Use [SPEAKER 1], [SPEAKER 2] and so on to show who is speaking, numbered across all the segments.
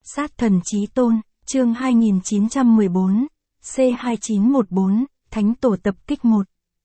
[SPEAKER 1] Sát thần chí tôn, chương 2914, C2914, Thánh tổ tập kích 1.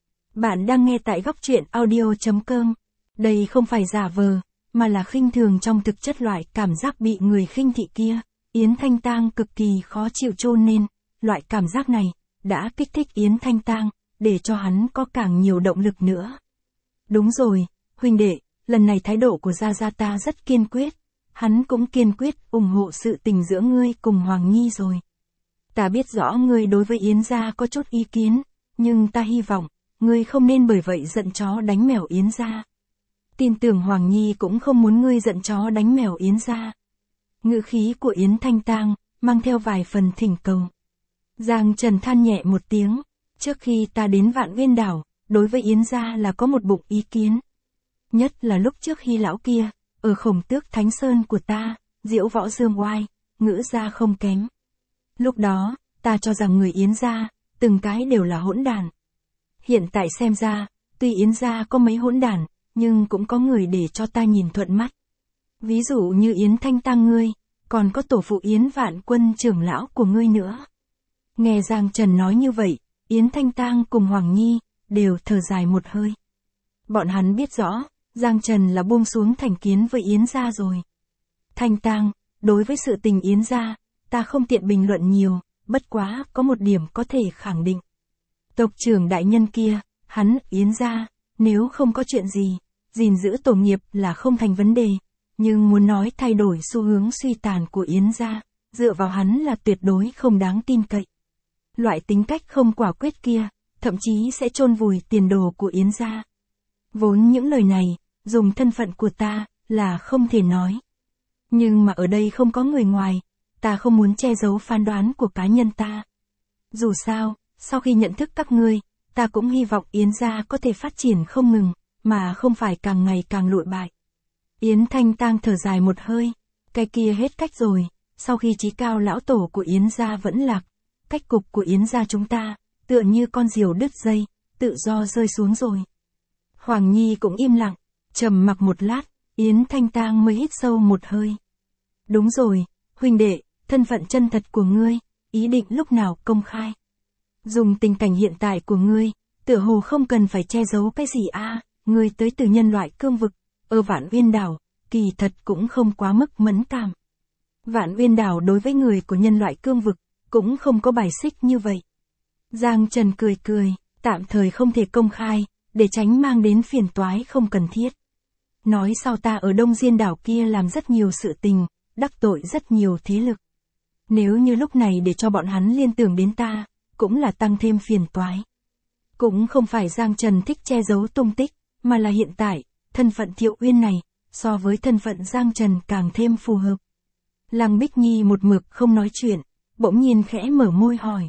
[SPEAKER 1] Bạn đang nghe tại góc truyện audio.com. Đây không phải giả vờ, mà là khinh thường trong thực chất loại cảm giác bị người khinh thị kia. Yến Thanh Tang cực kỳ khó chịu cho nên, loại cảm giác này, đã kích thích Yến Thanh Tang, để cho hắn có càng nhiều động lực nữa. Đúng rồi, huynh đệ, lần này thái độ của Gia Gia ta rất kiên quyết. Hắn cũng kiên quyết ủng hộ sự tình giữa ngươi cùng Hoàng Nhi rồi. Ta biết rõ ngươi đối với Yến gia có chút ý kiến, nhưng ta hy vọng, ngươi không nên bởi vậy giận chó đánh mèo Yến gia. Tin tưởng Hoàng Nhi cũng không muốn ngươi giận chó đánh mèo Yến gia. Ngữ khí của Yến Thanh Tang, mang theo vài phần thỉnh cầu. Giang Trần than nhẹ một tiếng, trước khi ta đến Vạn Uyên Đảo, đối với Yến gia là có một bụng ý kiến. Nhất là lúc trước Hy lão kia, ở Khổng Tước Thánh Sơn của ta, diễu võ dương oai, ngữ gia không kém. Lúc đó, ta cho rằng người Yến gia, từng cái đều là hỗn đản. Hiện tại xem ra, tuy Yến gia có mấy hỗn đản, nhưng cũng có người để cho ta nhìn thuận mắt. Ví dụ như Yến Thanh Tang ngươi, còn có tổ phụ Yến Vạn Quân trưởng lão của ngươi nữa. Nghe Giang Trần nói như vậy, Yến Thanh Tang cùng Hoàng Nhi, đều thở dài một hơi. Bọn hắn biết rõ, Giang Trần là buông xuống thành kiến với Yến gia rồi. Thanh Tang, đối với sự tình Yến gia, ta không tiện bình luận nhiều, bất quá có một điểm có thể khẳng định. Tộc trưởng đại nhân kia, hắn, Yến gia, nếu không có chuyện gì, gìn giữ tổ nghiệp là không thành vấn đề, nhưng muốn nói thay đổi xu hướng suy tàn của Yến gia, dựa vào hắn là tuyệt đối không đáng tin cậy. Loại tính cách không quả quyết kia, thậm chí sẽ chôn vùi tiền đồ của Yến gia. Vốn những lời này, dùng thân phận của ta, là không thể nói. Nhưng mà ở đây không có người ngoài, ta không muốn che giấu phán đoán của cá nhân ta. Dù sao, sau khi nhận thức các ngươi, ta cũng hy vọng Yến gia có thể phát triển không ngừng, mà không phải càng ngày càng lụi bại. Yến Thanh Tang thở dài một hơi, cái kia hết cách rồi, sau khi chí cao lão tổ của Yến gia vẫn lạc, cách cục của Yến gia chúng ta, tựa như con diều đứt dây, tự do rơi xuống rồi. Hoàng Nhi cũng im lặng, trầm mặc một lát, Yến Thanh Tang mới hít sâu một hơi. Đúng rồi, huynh đệ, thân phận chân thật của ngươi, ý định lúc nào công khai. Dùng tình cảnh hiện tại của ngươi, tựa hồ không cần phải che giấu cái gì ngươi tới từ nhân loại cương vực, ở Vạn Uyên Đảo, kỳ thật cũng không quá mức mẫn cảm. Vạn Uyên Đảo đối với người của nhân loại cương vực, cũng không có bài xích như vậy. Giang Trần cười cười, tạm thời không thể công khai, để tránh mang đến phiền toái không cần thiết. Nói sao ta ở Đông Diên Đảo kia làm rất nhiều sự tình, đắc tội rất nhiều thế lực. Nếu như lúc này để cho bọn hắn liên tưởng đến ta, cũng là tăng thêm phiền toái. Cũng không phải Giang Trần thích che giấu tung tích, mà là hiện tại, thân phận Thiệu Uyên này, so với thân phận Giang Trần càng thêm phù hợp. Lăng Bích Nhi một mực không nói chuyện, bỗng nhiên khẽ mở môi hỏi.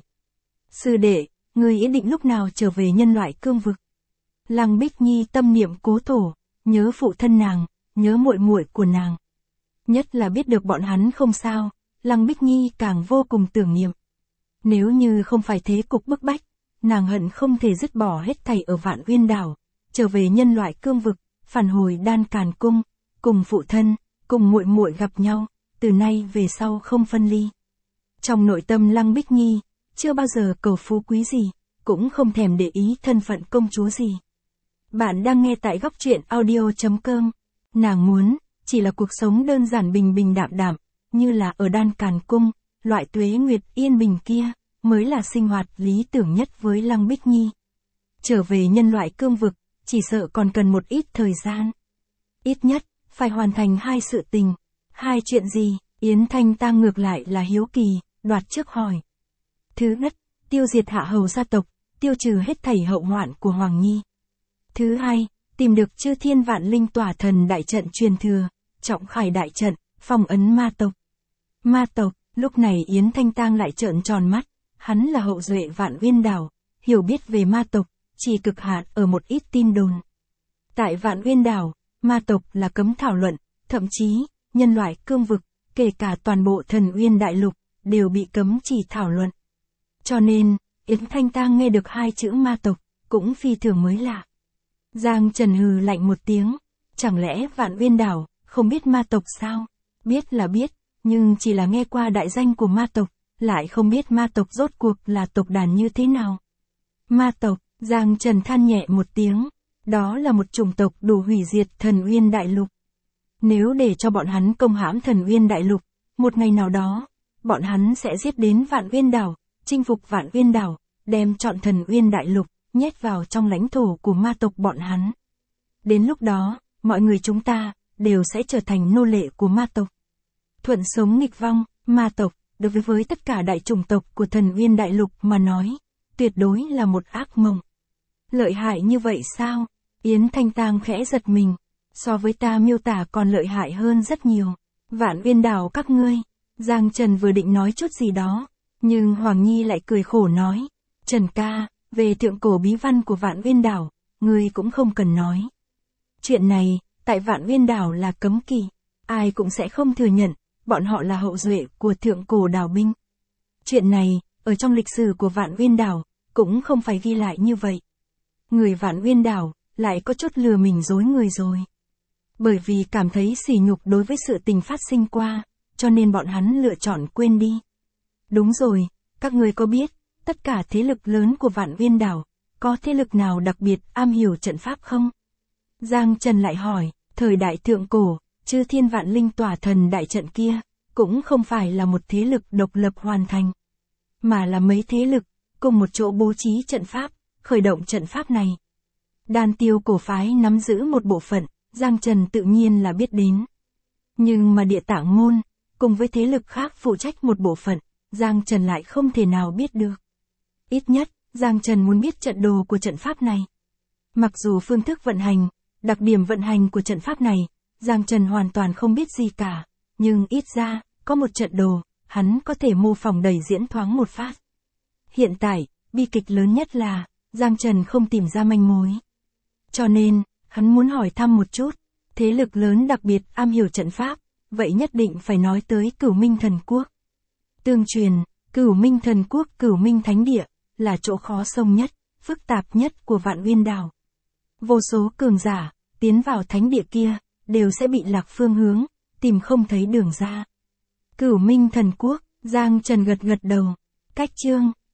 [SPEAKER 1] Sư đệ, người ý định lúc nào trở về nhân loại cương vực? Lăng Bích Nhi tâm niệm cố thổ, nhớ phụ thân nàng, nhớ muội muội của nàng. Nhất là biết được bọn hắn không sao, Lăng Bích Nhi càng vô cùng tưởng niệm. Nếu như không phải thế cục bức bách, nàng hận không thể dứt bỏ hết thảy ở Vạn Uyên Đảo, trở về nhân loại cương vực, phản hồi Đan Càn Cung, cùng phụ thân, cùng muội muội gặp nhau, từ nay về sau không phân ly. Trong nội tâm Lăng Bích Nhi, chưa bao giờ cầu phú quý gì, cũng không thèm để ý thân phận công chúa gì. Bạn đang nghe tại góc truyện audio.com. Nàng muốn, chỉ là cuộc sống đơn giản bình bình đạm đạm, như là ở Đan Càn Cung, loại tuế nguyệt yên bình kia, mới là sinh hoạt lý tưởng nhất với Lăng Bích Nhi. Trở về nhân loại cương vực, chỉ sợ còn cần một ít thời gian. Ít nhất, phải hoàn thành 2 sự tình. 2 chuyện gì? Yến Thanh Tang ngược lại là hiếu kỳ, đoạt trước hỏi. Thứ nhất, tiêu diệt Hạ Hầu gia tộc, tiêu trừ hết thảy hậu hoạn của Hoàng Nhi. Thứ hai, tìm được Chư Thiên Vạn Linh Tỏa Thần đại trận truyền thừa, Trọng Khải đại trận, phong ấn ma tộc. Ma tộc, lúc này Yến Thanh Tang lại trợn tròn mắt, hắn là hậu duệ Vạn Uyên Đảo, hiểu biết về ma tộc, chỉ cực hạn ở một ít tin đồn. Tại Vạn Uyên Đảo, ma tộc là cấm thảo luận, thậm chí, nhân loại cương vực, kể cả toàn bộ Thần Uyên Đại Lục, đều bị cấm chỉ thảo luận. Cho nên, Yến Thanh Tang nghe được 2 chữ ma tộc, cũng phi thường mới lạ. Giang Trần hừ lạnh một tiếng, chẳng lẽ Vạn Uyên Đảo, không biết ma tộc sao? Biết là biết, nhưng chỉ là nghe qua đại danh của ma tộc, lại không biết ma tộc rốt cuộc là tộc đàn như thế nào. Ma tộc, Giang Trần than nhẹ một tiếng, đó là một chủng tộc đủ hủy diệt Thần Uyên Đại Lục. Nếu để cho bọn hắn công hãm Thần Uyên Đại Lục, một ngày nào đó, bọn hắn sẽ giết đến Vạn Uyên Đảo, chinh phục Vạn Uyên Đảo, đem trọn Thần Uyên Đại Lục, nhét vào trong lãnh thổ của ma tộc bọn hắn. Đến lúc đó, mọi người chúng ta, đều sẽ trở thành nô lệ của ma tộc. Thuận sống nghịch vong, ma tộc, đối với tất cả đại chủng tộc của Thần Uyên Đại Lục mà nói, tuyệt đối là một ác mộng. Lợi hại như vậy sao? Yến Thanh Tang khẽ giật mình, so với ta miêu tả còn lợi hại hơn rất nhiều. Vạn Uyên Đảo các ngươi, Giang Trần vừa định nói chút gì đó, nhưng Hoàng Nhi lại cười khổ nói, Trần ca, về thượng cổ bí văn của Vạn Uyên Đảo, ngươi cũng không cần nói. Chuyện này, tại Vạn Uyên Đảo là cấm kỵ, ai cũng sẽ không thừa nhận, bọn họ là hậu duệ của thượng cổ đảo binh. Chuyện này, ở trong lịch sử của Vạn Uyên Đảo, cũng không phải ghi lại như vậy. Người Vạn Uyên Đảo, lại có chút lừa mình dối người rồi. Bởi vì cảm thấy sỉ nhục đối với sự tình phát sinh qua, cho nên bọn hắn lựa chọn quên đi. Đúng rồi, các người có biết, tất cả thế lực lớn của Vạn Uyên Đảo, có thế lực nào đặc biệt am hiểu trận pháp không? Giang Trần lại hỏi, thời đại thượng cổ, Chư Thiên Vạn Linh tỏa thần đại trận kia, cũng không phải là một thế lực độc lập hoàn thành, mà là mấy thế lực, cùng một chỗ bố trí trận pháp, khởi động trận pháp này. Đan Tiêu cổ phái nắm giữ một bộ phận, Giang Trần tự nhiên là biết đến. Nhưng mà Địa Tạng môn, cùng với thế lực khác phụ trách một bộ phận, Giang Trần lại không thể nào biết được. Ít nhất, Giang Trần muốn biết trận đồ của trận pháp này. Mặc dù phương thức vận hành, đặc điểm vận hành của trận pháp này, Giang Trần hoàn toàn không biết gì cả, nhưng ít ra, có một trận đồ, hắn có thể mô phỏng đầy diễn thoáng một phát. Hiện tại, bi kịch lớn nhất là, Giang Trần không tìm ra manh mối. Cho nên, hắn muốn hỏi thăm một chút, thế lực lớn đặc biệt am hiểu trận pháp, vậy nhất định phải nói tới Cửu Minh Thần Quốc. Tương truyền, Cửu Minh Thần Quốc Cửu Minh Thánh Địa, là chỗ khó xông nhất, phức tạp nhất của Vạn Uyên Đảo. Vô số cường giả, tiến vào thánh địa kia, đều sẽ bị lạc phương hướng, tìm không thấy đường ra. Cửu Minh Thần Quốc, Giang Trần gật gật đầu. Cách chương